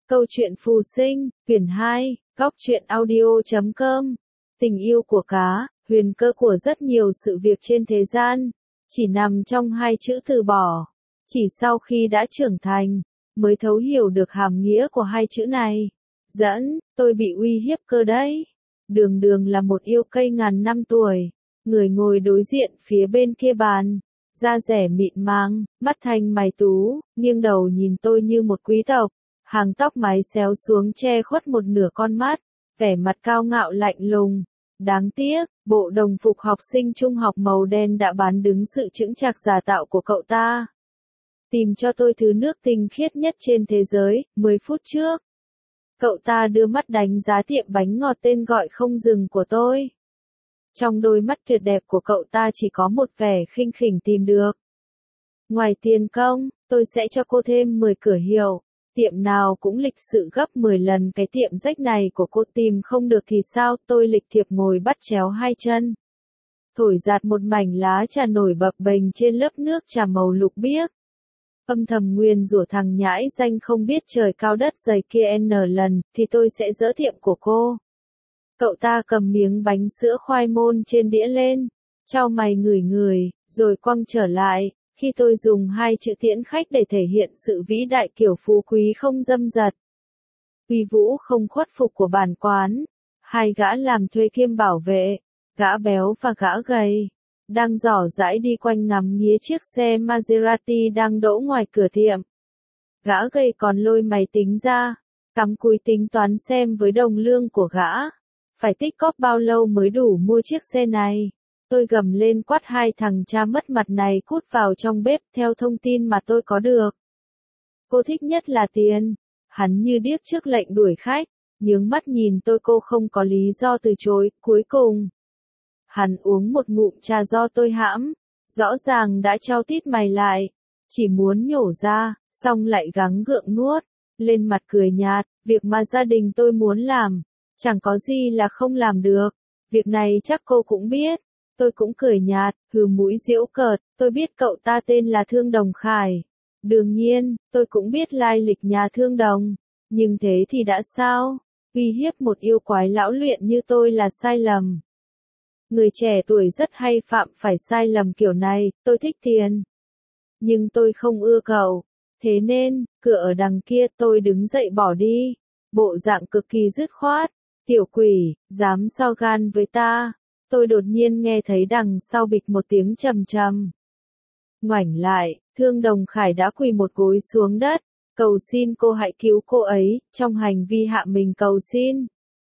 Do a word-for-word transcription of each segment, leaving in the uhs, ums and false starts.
Câu chuyện phù sinh, quyển hai, góc truyện audio chấm com. Tình yêu của cá, huyền cơ của rất nhiều sự việc trên thế gian, chỉ nằm trong hai chữ từ bỏ. Chỉ sau khi đã trưởng thành, mới thấu hiểu được hàm nghĩa của hai chữ này. Dẫn, tôi bị uy hiếp cơ đấy. Đường đường là một yêu cây ngàn năm tuổi. Người ngồi đối diện phía bên kia bàn. Da rẻ mịn màng, mắt thanh mày tú, nghiêng đầu nhìn tôi như một quý tộc. Hàng tóc mái xéo xuống che khuất một nửa con mắt, vẻ mặt cao ngạo lạnh lùng. Đáng tiếc, bộ đồng phục học sinh trung học màu đen đã bán đứng sự chững chạc giả tạo của cậu ta. Tìm cho tôi thứ nước tinh khiết nhất trên thế giới, mười phút trước. Cậu ta đưa mắt đánh giá tiệm bánh ngọt tên gọi không dừng của tôi. Trong đôi mắt tuyệt đẹp của cậu ta chỉ có một vẻ khinh khỉnh tìm được. Ngoài tiền công, tôi sẽ cho cô thêm mười cửa hiệu. Tiệm nào cũng lịch sự gấp mười lần cái tiệm rách này của cô tìm không được thì sao? Tôi lịch thiệp ngồi bắt chéo hai chân. Thổi giạt một mảnh lá trà nổi bập bềnh trên lớp nước trà màu lục biếc. Âm thầm nguyền rủa thằng nhãi danh không biết trời cao đất dày kia n lần, thì tôi sẽ dỡ tiệm của cô. Cậu ta cầm miếng bánh sữa khoai môn trên đĩa lên, chau mày ngửi ngửi, rồi quăng trở lại. Khi tôi dùng hai chữ tiễn khách để thể hiện sự vĩ đại kiểu phú quý không dâm dật, uy vũ không khuất phục của bản quán, hai gã làm thuê kiêm bảo vệ, gã béo và gã gầy, đang rỏ rãi đi quanh ngắm nghía chiếc xe Maserati đang đỗ ngoài cửa tiệm. Gã gầy còn lôi máy tính ra, cắm cúi tính toán xem với đồng lương của gã, phải tích cóp bao lâu mới đủ mua chiếc xe này. Tôi gầm lên quát hai thằng cha mất mặt này cút vào trong bếp. Theo thông tin mà tôi có được, cô thích nhất là tiền. Hắn như điếc trước lệnh đuổi khách, nhướng mắt nhìn tôi. Cô không có lý do từ chối. Cuối cùng, hắn uống một ngụm trà do tôi hãm, rõ ràng đã trao tít mày lại, chỉ muốn nhổ ra, xong lại gắng gượng nuốt, lên mặt cười nhạt. Việc mà gia đình tôi muốn làm, chẳng có gì là không làm được. Việc này chắc cô cũng biết. Tôi cũng cười nhạt, hừ mũi giễu cợt. Tôi biết cậu ta tên là Thương Đồng Khải. Đương nhiên, tôi cũng biết lai lịch nhà Thương Đồng. Nhưng thế thì đã sao? Uy hiếp một yêu quái lão luyện như tôi là sai lầm. Người trẻ tuổi rất hay phạm phải sai lầm kiểu này. Tôi thích tiền, nhưng tôi không ưa cậu. Thế nên, cửa ở đằng kia. Tôi đứng dậy bỏ đi, bộ dạng cực kỳ dứt khoát. Tiểu quỷ, dám so gan với ta. Tôi đột nhiên nghe thấy đằng sau bịch một tiếng trầm trầm. Ngoảnh lại, Thương Đồng Khải đã quỳ một gối xuống đất, cầu xin cô hãy cứu cô ấy. Trong hành vi hạ mình cầu xin,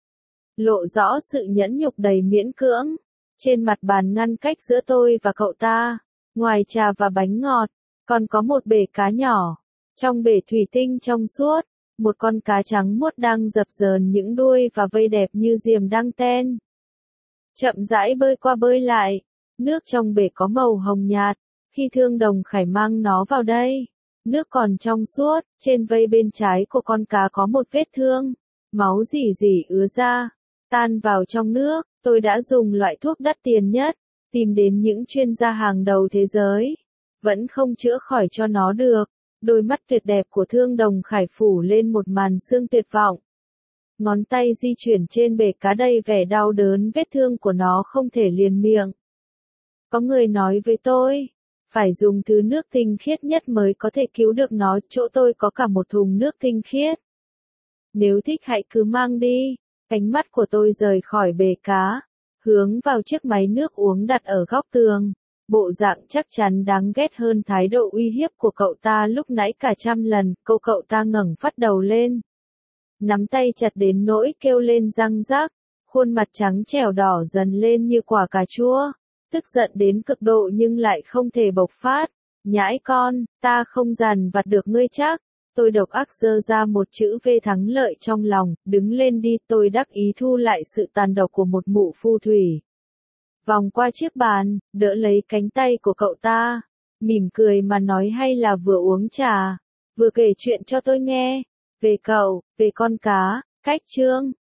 lộ rõ sự nhẫn nhục đầy miễn cưỡng. Trên mặt bàn ngăn cách giữa tôi và cậu ta, ngoài trà và bánh ngọt, còn có một bể cá nhỏ. Trong bể thủy tinh trong suốt, một con cá trắng muốt đang dập dờn những đuôi và vây đẹp như diềm đăng ten. Chậm rãi bơi qua bơi lại, nước trong bể có màu hồng nhạt. Khi Thương Đồng Khải mang nó vào đây, nước còn trong suốt. Trên vây bên trái của con cá có một vết thương, máu rỉ rỉ ứa ra, tan vào trong nước. Tôi đã dùng loại thuốc đắt tiền nhất, tìm đến những chuyên gia hàng đầu thế giới, vẫn không chữa khỏi cho nó được. Đôi mắt tuyệt đẹp của Thương Đồng Khải phủ lên một màn sương tuyệt vọng. Ngón tay di chuyển trên bể cá đầy vẻ đau đớn. Vết thương của nó không thể liền miệng. Có người nói với tôi, phải dùng thứ nước tinh khiết nhất mới có thể cứu được nó. Chỗ tôi có cả một thùng nước tinh khiết. Nếu thích hãy cứ mang đi. Ánh mắt của tôi rời khỏi bể cá, hướng vào chiếc máy nước uống đặt ở góc tường. Bộ dạng chắc chắn đáng ghét hơn thái độ uy hiếp của cậu ta lúc nãy cả trăm lần. Câu cậu ta ngẩng phát đầu lên, nắm tay chặt đến nỗi kêu lên răng rắc, khuôn mặt trắng trẻo đỏ dần lên như quả cà chua, tức giận đến cực độ nhưng lại không thể bộc phát. Nhãi con, ta không dằn vặt được ngươi chắc. Tôi độc ác giơ ra một chữ V thắng lợi trong lòng. Đứng lên đi. Tôi đắc ý thu lại sự tàn độc của một mụ phù thủy. Vòng qua chiếc bàn, đỡ lấy cánh tay của cậu ta, mỉm cười mà nói hay là vừa uống trà, vừa kể chuyện cho tôi nghe. Về cậu, về con cá, cách chương.